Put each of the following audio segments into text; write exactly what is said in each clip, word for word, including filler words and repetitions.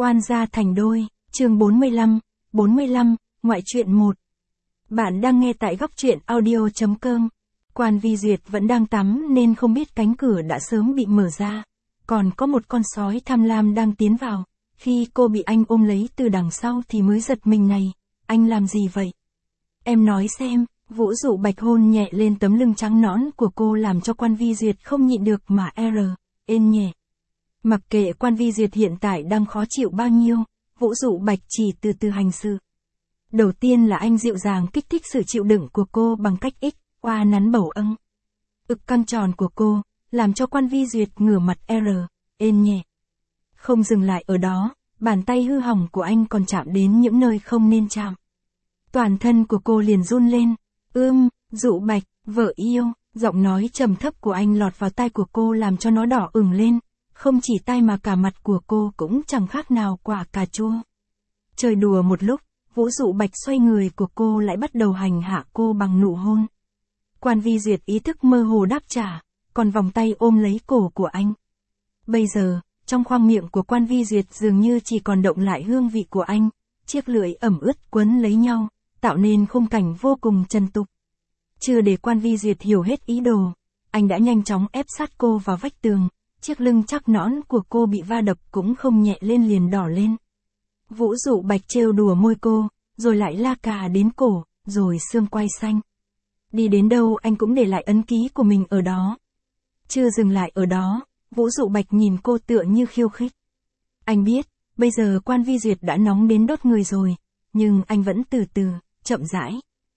Oan gia thành đôi, chương bốn mươi lăm, bốn mươi lăm, ngoại truyện một. Bạn đang nghe tại góc truyện audio.com. Quan Vi Duyệt vẫn đang tắm nên không biết cánh cửa đã sớm bị mở ra. Còn có một con sói tham lam đang tiến vào. Khi cô bị anh ôm lấy từ đằng sau thì mới giật mình này. Anh làm gì vậy? Em nói xem. Vũ Dụ Bạch hôn nhẹ lên tấm lưng trắng nõn của cô làm cho Quan Vi Duyệt không nhịn được mà r, ên nhẹ. Mặc kệ Quan Vi Duyệt hiện tại đang khó chịu bao nhiêu, Vũ Dụ Bạch chỉ từ từ hành sự. Đầu tiên là anh dịu dàng kích thích sự chịu đựng của cô bằng cách ích, oa nắn bầu âng. Ực căng tròn của cô, làm cho Quan Vi Duyệt ngửa mặt r, ên nhẹ. Không dừng lại ở đó, bàn tay hư hỏng của anh còn chạm đến những nơi không nên chạm. Toàn thân của cô liền run lên. Ưm, Dụ Bạch, vợ yêu, giọng nói trầm thấp của anh lọt vào tai của cô làm cho nó đỏ ửng lên. Không chỉ tai mà cả mặt của cô cũng chẳng khác nào quả cà chua. Chơi đùa một lúc, Vũ Dụ Bạch xoay người của cô lại bắt đầu hành hạ cô bằng nụ hôn. Quan Vi Duyệt ý thức mơ hồ đáp trả, còn vòng tay ôm lấy cổ của anh. Bây giờ, trong khoang miệng của Quan Vi Duyệt dường như chỉ còn động lại hương vị của anh, chiếc lưỡi ẩm ướt quấn lấy nhau, tạo nên khung cảnh vô cùng trần tục. Chưa để Quan Vi Duyệt hiểu hết ý đồ, anh đã nhanh chóng ép sát cô vào vách tường. Chiếc lưng chắc nõn của cô bị va đập cũng không nhẹ lên liền đỏ lên. Vũ Dụ Bạch trêu đùa môi cô, rồi lại la cà đến cổ, rồi xương quai xanh. Đi đến đâu anh cũng để lại ấn ký của mình ở đó. Chưa dừng lại ở đó, Vũ Dụ Bạch nhìn cô tựa như khiêu khích. Anh biết, bây giờ Quan Vi Duyệt đã nóng đến đốt người rồi, nhưng anh vẫn từ từ, chậm rãi.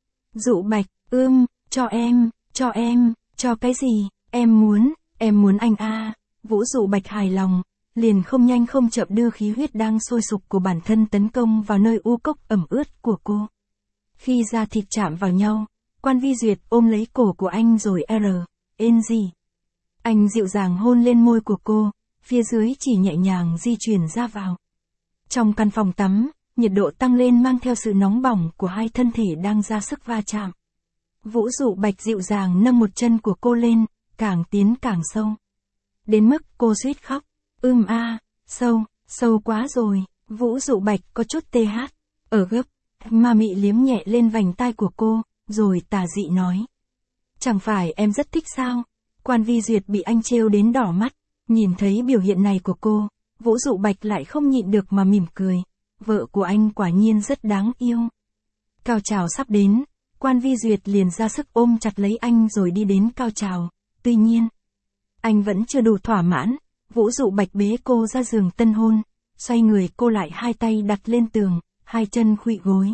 Dụ Bạch, ưm, cho em, cho em, cho cái gì, em muốn, em muốn anh a. À. Vũ Dụ Bạch hài lòng, liền không nhanh không chậm đưa khí huyết đang sôi sục của bản thân tấn công vào nơi u cốc ẩm ướt của cô. Khi da thịt chạm vào nhau, Quan Vi Duyệt ôm lấy cổ của anh rồi r, ên gì. Anh dịu dàng hôn lên môi của cô, phía dưới chỉ nhẹ nhàng di chuyển ra vào. Trong căn phòng tắm, nhiệt độ tăng lên mang theo sự nóng bỏng của hai thân thể đang ra sức va chạm. Vũ Dụ Bạch dịu dàng nâng một chân của cô lên, càng tiến càng sâu. Đến mức cô suýt khóc. Ưm a, à, sâu, sâu quá rồi. Vũ Dụ Bạch có chút tê hát. Ở gấp, ma mị liếm nhẹ lên vành tai của cô, rồi tà dị nói. Chẳng phải em rất thích sao? Quan Vi Duyệt bị anh trêu đến đỏ mắt. Nhìn thấy biểu hiện này của cô, Vũ Dụ Bạch lại không nhịn được mà mỉm cười. Vợ của anh quả nhiên rất đáng yêu. Cao trào sắp đến, Quan Vi Duyệt liền ra sức ôm chặt lấy anh rồi đi đến cao trào. Tuy nhiên, anh vẫn chưa đủ thỏa mãn. Vũ Dụ Bạch bế cô ra giường tân hôn, xoay người cô lại hai tay đặt lên tường, hai chân khuỵu gối.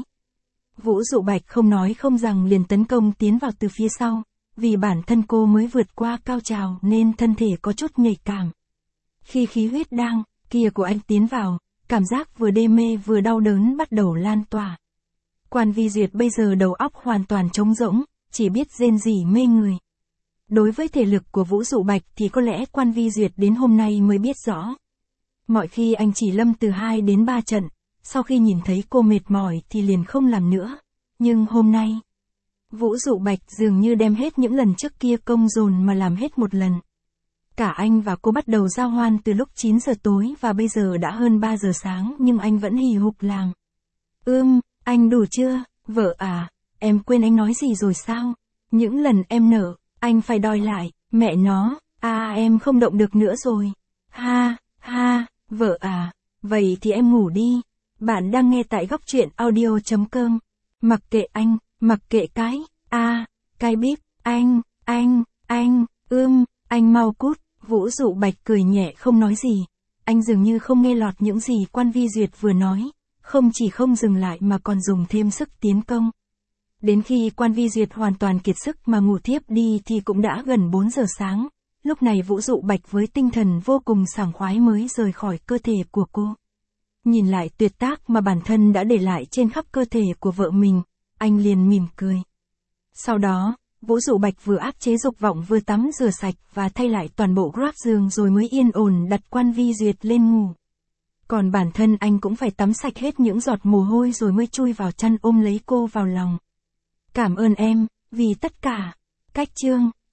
Vũ Dụ Bạch không nói không rằng liền tấn công tiến vào từ phía sau, vì bản thân cô mới vượt qua cao trào nên thân thể có chút nhạy cảm. Khi khí huyết đang kia của anh tiến vào, cảm giác vừa đê mê vừa đau đớn bắt đầu lan tỏa. Quan Vi Duyệt bây giờ đầu óc hoàn toàn trống rỗng, chỉ biết rên rỉ mê người. Đối với thể lực của Vũ Dụ Bạch thì có lẽ Quan Vi Duyệt đến hôm nay mới biết rõ. Mọi khi anh chỉ lâm từ hai đến ba trận, sau khi nhìn thấy cô mệt mỏi thì liền không làm nữa. Nhưng hôm nay, Vũ Dụ Bạch dường như đem hết những lần trước kia công dồn mà làm hết một lần. Cả anh và cô bắt đầu giao hoan từ lúc chín giờ tối và bây giờ đã hơn ba giờ sáng nhưng anh vẫn hì hục làm. Ưm, anh đủ chưa, vợ à, em quên anh nói gì rồi sao? Những lần em nở, anh phải đòi lại, mẹ nó, à em không động được nữa rồi. Ha, ha, vợ à, vậy thì em ngủ đi. Bạn đang nghe tại góc truyện audio.com. Mặc kệ anh, mặc kệ cái, a, à, cái bíp, anh, anh, anh, ưm, anh mau cút. Vũ Dụ Bạch cười nhẹ không nói gì. Anh dường như không nghe lọt những gì Quan Vi Duyệt vừa nói, không chỉ không dừng lại mà còn dùng thêm sức tiến công. Đến khi Quan Vi Duyệt hoàn toàn kiệt sức mà ngủ thiếp đi thì cũng đã gần bốn giờ sáng. Lúc này Vũ Dụ Bạch với tinh thần vô cùng sảng khoái mới rời khỏi cơ thể của cô. Nhìn lại tuyệt tác mà bản thân đã để lại trên khắp cơ thể của vợ mình, anh liền mỉm cười. Sau đó, Vũ Dụ Bạch vừa áp chế dục vọng vừa tắm rửa sạch và thay lại toàn bộ grab giường rồi mới yên ổn đặt Quan Vi Duyệt lên ngủ. Còn bản thân anh cũng phải tắm sạch hết những giọt mồ hôi rồi mới chui vào chăn ôm lấy cô vào lòng. Cảm ơn em, vì tất cả. Cách chương